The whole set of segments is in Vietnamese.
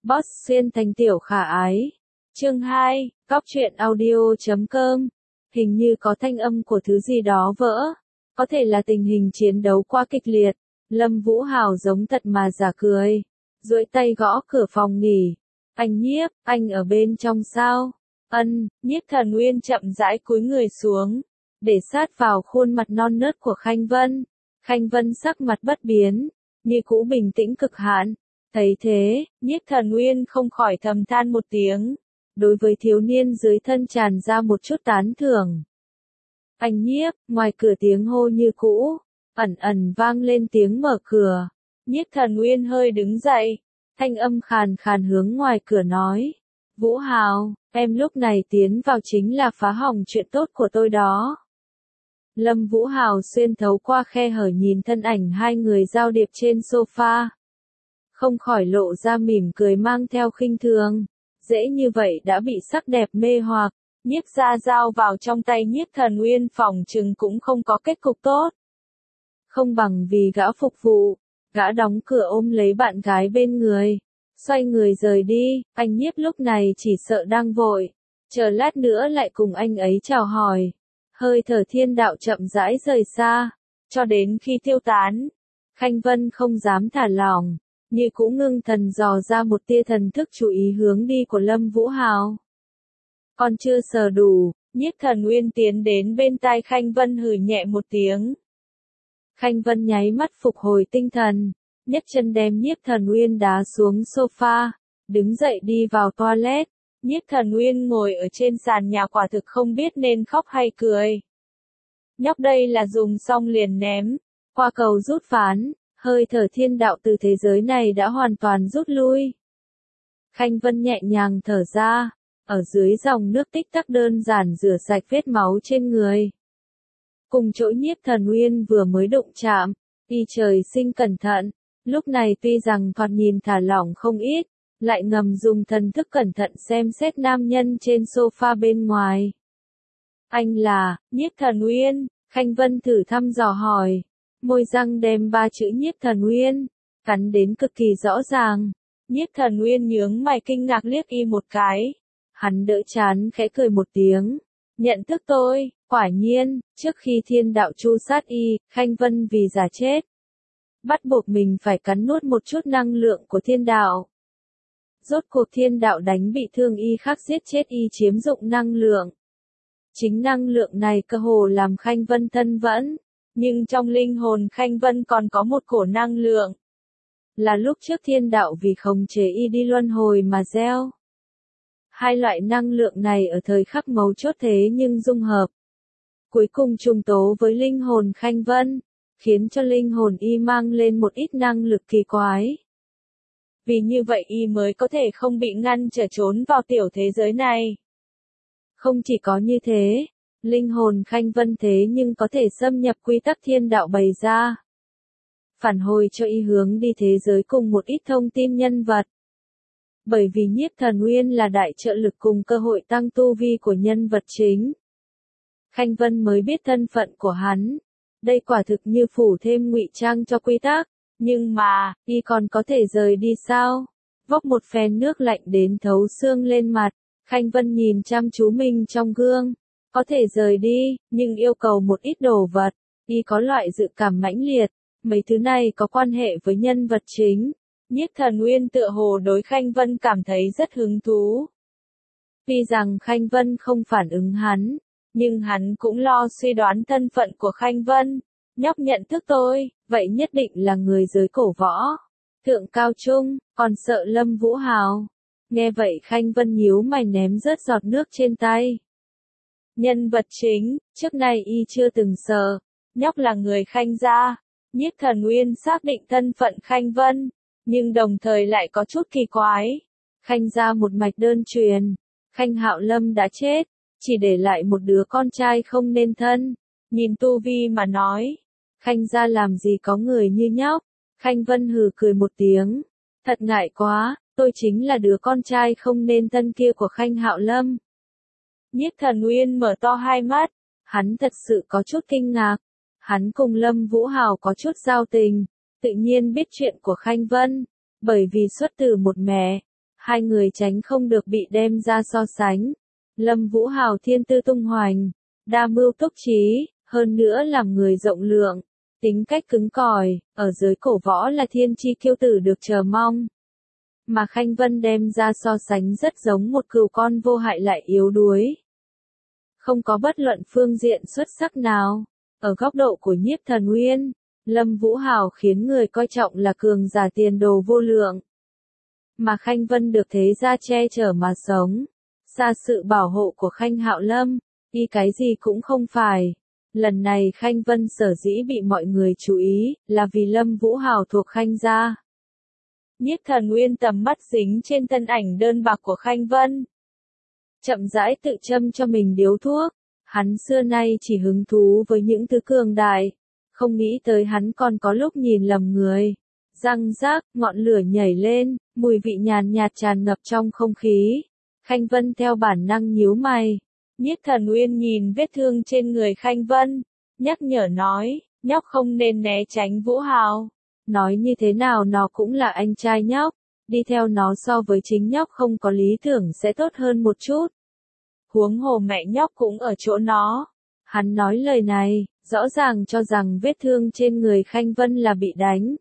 Boss xuyên thành tiểu khả ái. Chương 2, Góc truyện audio.com. Hình như có thanh âm của thứ gì đó vỡ. Có thể là tình hình chiến đấu quá kịch liệt. Lâm Vũ Hào giống thật mà giả cười. Duỗi tay gõ cửa phòng nghỉ. Anh Nhiếp, anh ở bên trong sao? Nhiếp Thần Uyên chậm rãi cúi người xuống. Để sát vào khuôn mặt non nớt của Khanh Vân. Khanh Vân sắc mặt bất biến. Như cũ bình tĩnh cực hạn. Thấy thế, Nhiếp Thần Uyên không khỏi thầm than một tiếng. Đối với thiếu niên dưới thân tràn ra một chút tán thưởng. Anh Nhiếp, ngoài cửa tiếng hô như cũ, ẩn ẩn vang lên tiếng mở cửa. Nhiếp Thần Uyên hơi đứng dậy, thanh âm khàn khàn hướng ngoài cửa nói. Vũ Hào, em lúc này tiến vào chính là phá hỏng chuyện tốt của tôi đó. Lâm Vũ Hào xuyên thấu qua khe hở nhìn thân ảnh hai người giao điệp trên sofa. Không khỏi lộ ra mỉm cười mang theo khinh thường. Dễ như vậy đã bị sắc đẹp mê hoặc, Nhiếp gia giao vào trong tay Nhiếp Thần Uyên phỏng chừng cũng không có kết cục tốt. Không bằng vì gã phục vụ, gã đóng cửa ôm lấy bạn gái bên người, xoay người rời đi. Anh Nhiếp lúc này chỉ sợ đang vội, chờ lát nữa lại cùng anh ấy chào hỏi. Hơi thở thiên đạo chậm rãi rời xa, cho đến khi tiêu tán. Khanh Vân không dám thả lỏng, như cũng ngưng thần dò ra một tia thần thức chú ý hướng đi của Lâm Vũ Hào. Còn chưa sờ đủ, Nhiếp Thần Uyên tiến đến bên tai Khanh Vân hừ nhẹ một tiếng. Khanh Vân nháy mắt phục hồi tinh thần, nhấc chân đem Nhiếp Thần Uyên đá xuống sofa, đứng dậy đi vào toilet. Nhiếp Thần Uyên ngồi ở trên sàn nhà quả thực không biết nên khóc hay cười. Nhóc đây là dùng xong liền ném, qua cầu rút ván. Hơi thở thiên đạo từ thế giới này đã hoàn toàn rút lui. Khanh Vân nhẹ nhàng thở ra, ở dưới dòng nước tích tắc đơn giản rửa sạch vết máu trên người. Cùng chỗ Nhiếp Thần Uyên vừa mới đụng chạm, y trời sinh cẩn thận, lúc này tuy rằng thoạt nhìn thả lỏng không ít, lại ngầm dùng thần thức cẩn thận xem xét nam nhân trên sofa bên ngoài. Anh là, Nhiếp Thần Uyên, Khanh Vân thử thăm dò hỏi. Môi răng đem ba chữ Nhiếp Thần Uyên, cắn đến cực kỳ rõ ràng. Nhiếp Thần Uyên nhướng mày kinh ngạc liếc y một cái. Hắn đỡ chán khẽ cười một tiếng. Nhận thức tôi, quả nhiên, trước khi thiên đạo tru sát y, Khanh Vân vì giả chết. Bắt buộc mình phải cắn nuốt một chút năng lượng của thiên đạo. Rốt cuộc thiên đạo đánh bị thương y khắc giết chết y chiếm dụng năng lượng. Chính năng lượng này cơ hồ làm Khanh Vân thân vẫn. Nhưng trong linh hồn Khanh Vân còn có một cổ năng lượng. Là lúc trước thiên đạo vì khống chế y đi luân hồi mà gieo. Hai loại năng lượng này ở thời khắc mấu chốt thế nhưng dung hợp. Cuối cùng trùng tố với linh hồn Khanh Vân, khiến cho linh hồn y mang lên một ít năng lực kỳ quái. Vì như vậy y mới có thể không bị ngăn trở trốn vào tiểu thế giới này. Không chỉ có như thế. Linh hồn Khanh Vân thế nhưng có thể xâm nhập quy tắc thiên đạo bày ra. Phản hồi cho y hướng đi thế giới cùng một ít thông tin nhân vật. Bởi vì Nhiếp Thần Uyên là đại trợ lực cùng cơ hội tăng tu vi của nhân vật chính. Khanh Vân mới biết thân phận của hắn. Đây quả thực như phủ thêm ngụy trang cho quy tắc. Nhưng mà, y còn có thể rời đi sao? Vốc một phen nước lạnh đến thấu xương lên mặt. Khanh Vân nhìn chăm chú mình trong gương. Có thể rời đi, nhưng yêu cầu một ít đồ vật, y có loại dự cảm mãnh liệt, mấy thứ này có quan hệ với nhân vật chính. Nhiếp Thần Uyên tựa hồ đối Khanh Vân cảm thấy rất hứng thú. Tuy rằng Khanh Vân không phản ứng hắn, nhưng hắn cũng lo suy đoán thân phận của Khanh Vân. Nhóc nhận thức tôi, vậy nhất định là người giới cổ võ. Thượng cao trung, còn sợ Lâm Vũ Hào. Nghe vậy Khanh Vân nhíu mày ném rớt giọt nước trên tay. Nhân vật chính, trước nay y chưa từng sợ, nhóc là người Khanh gia. Nhiếp Thần Uyên xác định thân phận Khanh Vân, nhưng đồng thời lại có chút kỳ quái. Khanh gia một mạch đơn truyền, Khanh Hạo Lâm đã chết, chỉ để lại một đứa con trai không nên thân. Nhìn tu vi mà nói, Khanh gia làm gì có người như nhóc. Khanh Vân hừ cười một tiếng, thật ngại quá, tôi chính là đứa con trai không nên thân kia của Khanh Hạo Lâm. Nhiếp Thần Uyên mở to hai mắt, hắn thật sự có chút kinh ngạc. Hắn cùng Lâm Vũ Hào có chút giao tình, tự nhiên biết chuyện của Khanh Vân, bởi vì xuất từ một mẹ. Hai người tránh không được bị đem ra so sánh. Lâm Vũ Hào thiên tư tung hoành, đa mưu túc trí, hơn nữa làm người rộng lượng, tính cách cứng cỏi, ở giới cổ võ là thiên chi kiêu tử được chờ mong. Mà Khanh Vân đem ra so sánh rất giống một cừu con vô hại lại yếu đuối. Không có bất luận phương diện xuất sắc nào. Ở góc độ của Nhiếp Thần Uyên, Lâm Vũ Hào khiến người coi trọng là cường giả tiền đồ vô lượng. Mà Khanh Vân được thế gia che chở mà sống. Xa sự bảo hộ của Khanh Hạo Lâm, y cái gì cũng không phải. Lần này Khanh Vân sở dĩ bị mọi người chú ý, là vì Lâm Vũ Hào thuộc Khanh gia. Nhiếp Thần Uyên tầm mắt dính trên thân ảnh đơn bạc của Khanh Vân. Chậm rãi tự châm cho mình điếu thuốc, hắn xưa nay chỉ hứng thú với những thứ cường đại, không nghĩ tới hắn còn có lúc nhìn lầm người. Răng rác, ngọn lửa nhảy lên, mùi vị nhàn nhạt tràn ngập trong không khí. Khanh Vân theo bản năng nhíu mày. Nhiếp Thần Uyên nhìn vết thương trên người Khanh Vân, nhắc nhở nói, nhóc không nên né tránh Vũ Hào. Nói như thế nào nó cũng là anh trai nhóc, đi theo nó so với chính nhóc không có lý tưởng sẽ tốt hơn một chút. Huống hồ mẹ nhóc cũng ở chỗ nó. Hắn nói lời này, rõ ràng cho rằng vết thương trên người Khanh Vân là bị đánh.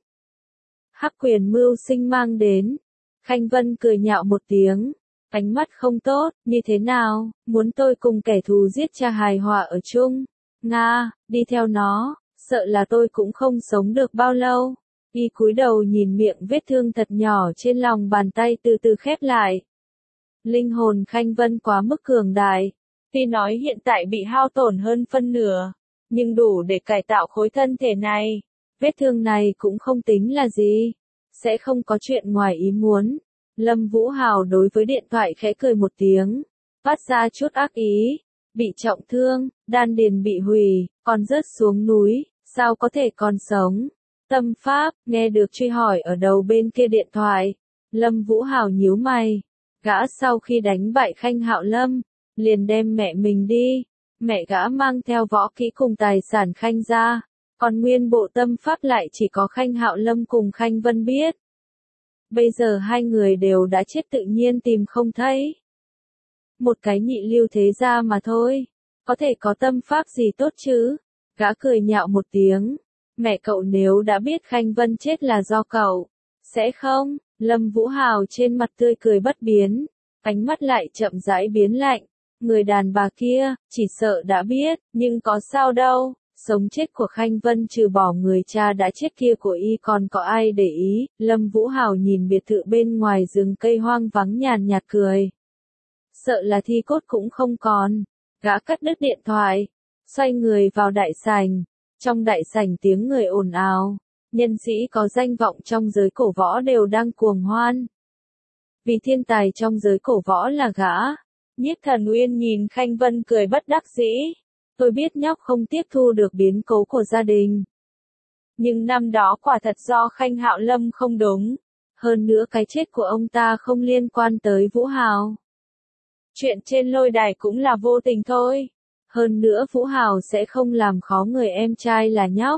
Hắc Quyền mưu sinh mang đến. Khanh Vân cười nhạo một tiếng. Ánh mắt không tốt, như thế nào, muốn tôi cùng kẻ thù giết cha hài hòa ở chung. Nga, đi theo nó, sợ là tôi cũng không sống được bao lâu. Y cúi đầu nhìn miệng vết thương thật nhỏ trên lòng bàn tay từ từ khép lại. Linh hồn Khanh Vân quá mức cường đại. Tuy nói hiện tại bị hao tổn hơn phân nửa, nhưng đủ để cải tạo khối thân thể này. Vết thương này cũng không tính là gì. Sẽ không có chuyện ngoài ý muốn. Lâm Vũ Hào đối với điện thoại khẽ cười một tiếng, phát ra chút ác ý, bị trọng thương, đan điền bị hủy, còn rớt xuống núi, sao có thể còn sống? Tâm pháp, nghe được truy hỏi ở đầu bên kia điện thoại, Lâm Vũ Hào nhíu mày, gã sau khi đánh bại Khanh Hạo Lâm, liền đem mẹ mình đi, mẹ gã mang theo võ kỹ cùng tài sản Khanh gia, còn nguyên bộ tâm pháp lại chỉ có Khanh Hạo Lâm cùng Khanh Vân biết. Bây giờ hai người đều đã chết tự nhiên tìm không thấy. Một cái nhị lưu thế gia mà thôi. Có thể có tâm pháp gì tốt chứ? Gã cười nhạo một tiếng. Mẹ cậu nếu đã biết Khanh Vân chết là do cậu. Sẽ không? Lâm Vũ Hào trên mặt tươi cười bất biến. Ánh mắt lại chậm rãi biến lạnh. Người đàn bà kia, chỉ sợ đã biết, nhưng có sao đâu. Sống chết của Khanh Vân trừ bỏ người cha đã chết kia của y còn có ai để ý. Lâm Vũ Hào nhìn biệt thự bên ngoài rừng cây hoang vắng nhàn nhạt cười. Sợ là thi cốt cũng không còn. Gã cắt đứt điện thoại, xoay người vào đại sảnh. Trong đại sảnh tiếng người ồn ào, nhân sĩ có danh vọng trong giới cổ võ đều đang cuồng hoan. Vì thiên tài trong giới cổ võ là gã. Nhiếp Thần Uyên nhìn Khanh Vân cười bất đắc dĩ. Tôi biết nhóc không tiếp thu được biến cố của gia đình. Nhưng năm đó quả thật do Khanh Hạo Lâm không đúng. Hơn nữa cái chết của ông ta không liên quan tới Vũ Hào. Chuyện trên lôi đài cũng là vô tình thôi. Hơn nữa Vũ Hào sẽ không làm khó người em trai là nhóc.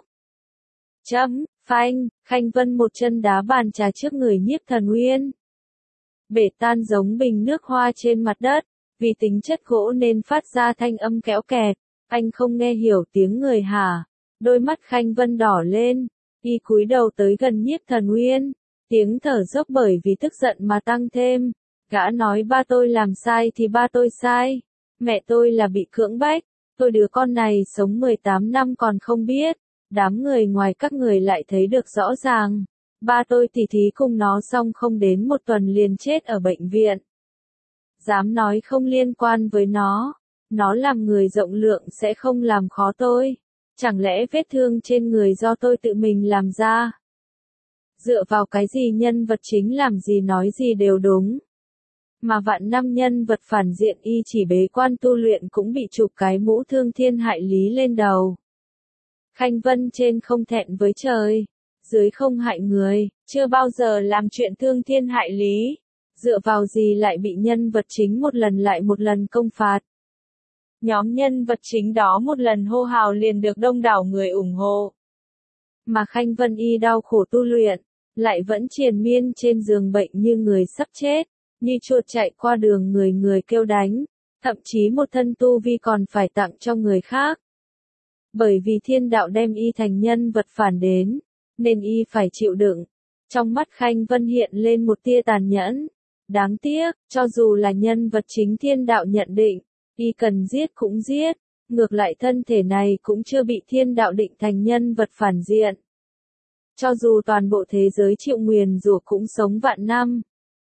Phanh, Khanh Vân một chân đá bàn trà trước người Nhiếp Thần Uyên. Bể tan giống bình nước hoa trên mặt đất. Vì tính chất gỗ nên phát ra thanh âm kéo kẹt. Anh không nghe hiểu tiếng người hả? Đôi mắt Khanh Vân đỏ lên, y cúi đầu tới gần Nhiếp Thần Uyên, tiếng thở dốc bởi vì tức giận mà tăng thêm. Gã nói ba tôi làm sai thì ba tôi sai, mẹ tôi là bị cưỡng bách, tôi đứa con này sống 18 năm còn không biết, đám người ngoài các người lại thấy được rõ ràng. Ba tôi tỉ thí cùng nó xong không đến một tuần liền chết ở bệnh viện. Dám nói không liên quan với nó. Nó làm người rộng lượng sẽ không làm khó tôi. Chẳng lẽ vết thương trên người do tôi tự mình làm ra? Dựa vào cái gì nhân vật chính làm gì nói gì đều đúng. Mà vạn năm nhân vật phản diện y chỉ bế quan tu luyện cũng bị chụp cái mũ thương thiên hại lý lên đầu. Khanh Vân trên không thẹn với trời, dưới không hại người, chưa bao giờ làm chuyện thương thiên hại lý. Dựa vào gì lại bị nhân vật chính một lần lại một lần công phạt. Nhóm nhân vật chính đó một lần hô hào liền được đông đảo người ủng hộ. Mà Khanh Vân y đau khổ tu luyện, lại vẫn triền miên trên giường bệnh như người sắp chết. như chuột chạy qua đường người người kêu đánh, thậm chí một thân tu vi còn phải tặng cho người khác. Bởi vì thiên đạo đem y thành nhân vật phản đến, nên y phải chịu đựng. Trong mắt Khanh Vân hiện lên một tia tàn nhẫn. Đáng tiếc, cho dù là nhân vật chính thiên đạo nhận định, y cần giết cũng giết, ngược lại thân thể này cũng chưa bị thiên đạo định thành nhân vật phản diện. Cho dù toàn bộ thế giới chịu nguyền rủa cũng sống vạn năm,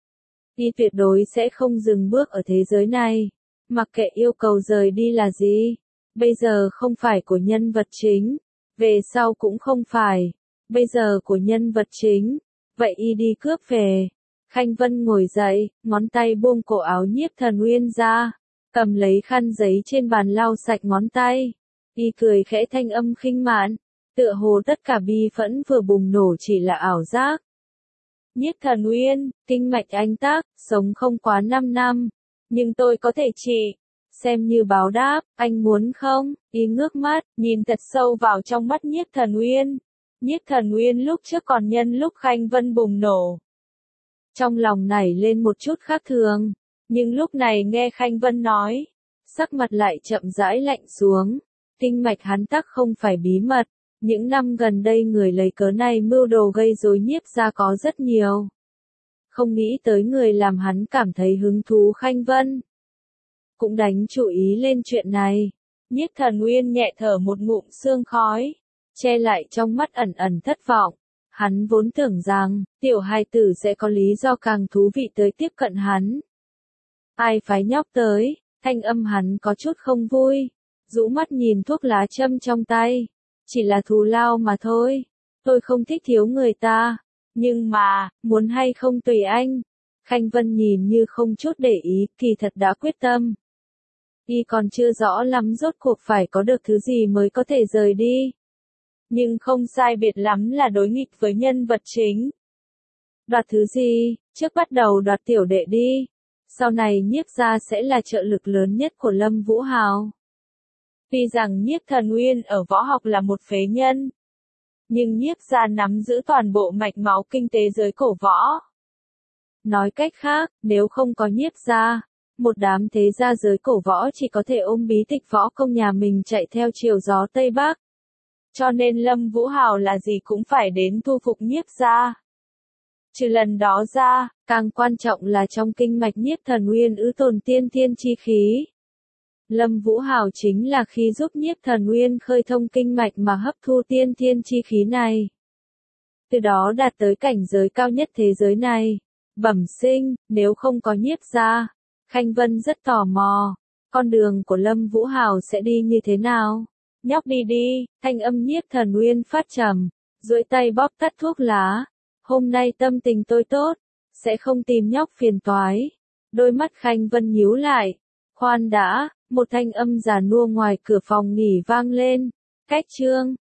y tuyệt đối sẽ không dừng bước ở thế giới này, mặc kệ yêu cầu rời đi là gì. Bây giờ không phải của nhân vật chính, về sau cũng không phải, bây giờ của nhân vật chính, vậy y đi cướp về. Khanh Vân ngồi dậy, ngón tay buông cổ áo Nhiếp Thần Uyên ra, cầm lấy khăn giấy trên bàn lau sạch ngón tay. Y cười khẽ thanh âm khinh mạn, tựa hồ tất cả bi phẫn vừa bùng nổ chỉ là ảo giác. Nhiếp Thần Uyên, kinh mạch anh tác, sống không quá 5 năm, nhưng tôi có thể trị. Xem như báo đáp, anh muốn không? Y ngước mắt, nhìn thật sâu vào trong mắt Nhiếp Thần Uyên. Nhiếp Thần Uyên lúc trước còn nhân lúc Khanh Vân bùng nổ, trong lòng nảy lên một chút khác thường, nhưng lúc này nghe Khanh Vân nói, sắc mặt lại chậm rãi lạnh xuống. Kinh mạch hắn tắc không phải bí mật, những năm gần đây người lấy cớ này mưu đồ gây rối Nhiếp gia có rất nhiều. Không nghĩ tới người làm hắn cảm thấy hứng thú Khanh Vân cũng đánh chú ý lên chuyện này. Nhiếp Thần Uyên nhẹ thở một ngụm sương khói, che lại trong mắt ẩn ẩn thất vọng. Hắn vốn tưởng rằng, tiểu hài tử sẽ có lý do càng thú vị tới tiếp cận hắn. Ai phái nhóc tới, thanh âm hắn có chút không vui, rũ mắt nhìn thuốc lá châm trong tay. Chỉ là thù lao mà thôi, tôi không thích thiếu người ta, nhưng mà, muốn hay không tùy anh. Khanh Vân nhìn như không chút để ý, kỳ thật đã quyết tâm. Y còn chưa rõ lắm rốt cuộc phải có được thứ gì mới có thể rời đi. Nhưng không sai biệt lắm là đối nghịch với nhân vật chính. Đoạt thứ gì, trước bắt đầu đoạt tiểu đệ đi. Sau này Nhiếp gia sẽ là trợ lực lớn nhất của Lâm Vũ Hào. Tuy rằng Nhiếp Thần Uyên ở võ học là một phế nhân, nhưng Nhiếp gia nắm giữ toàn bộ mạch máu kinh tế giới cổ võ. Nói cách khác, nếu không có Nhiếp gia, một đám thế gia giới cổ võ chỉ có thể ôm bí tịch võ công nhà mình chạy theo chiều gió Tây Bắc. Cho nên Lâm Vũ Hào là gì cũng phải đến thu phục Nhiếp gia. Trừ lần đó ra, càng quan trọng là trong kinh mạch Nhiếp Thần Uyên ứ tồn tiên thiên chi khí. Lâm Vũ Hào chính là khi giúp Nhiếp Thần Uyên khơi thông kinh mạch mà hấp thu tiên thiên chi khí này. Từ đó đạt tới cảnh giới cao nhất thế giới này. Bẩm sinh, nếu không có Nhiếp gia, Khanh Vân rất tò mò, con đường của Lâm Vũ Hào sẽ đi như thế nào? Nhóc đi đi, thanh âm Nhiếp Thần Uyên phát trầm, duỗi tay bóp tắt thuốc lá. Hôm nay tâm tình tôi tốt, sẽ không tìm nhóc phiền toái. Đôi mắt Khanh Vân nhíu lại. Khoan đã, một thanh âm già nua ngoài cửa phòng nghỉ vang lên. Cách chương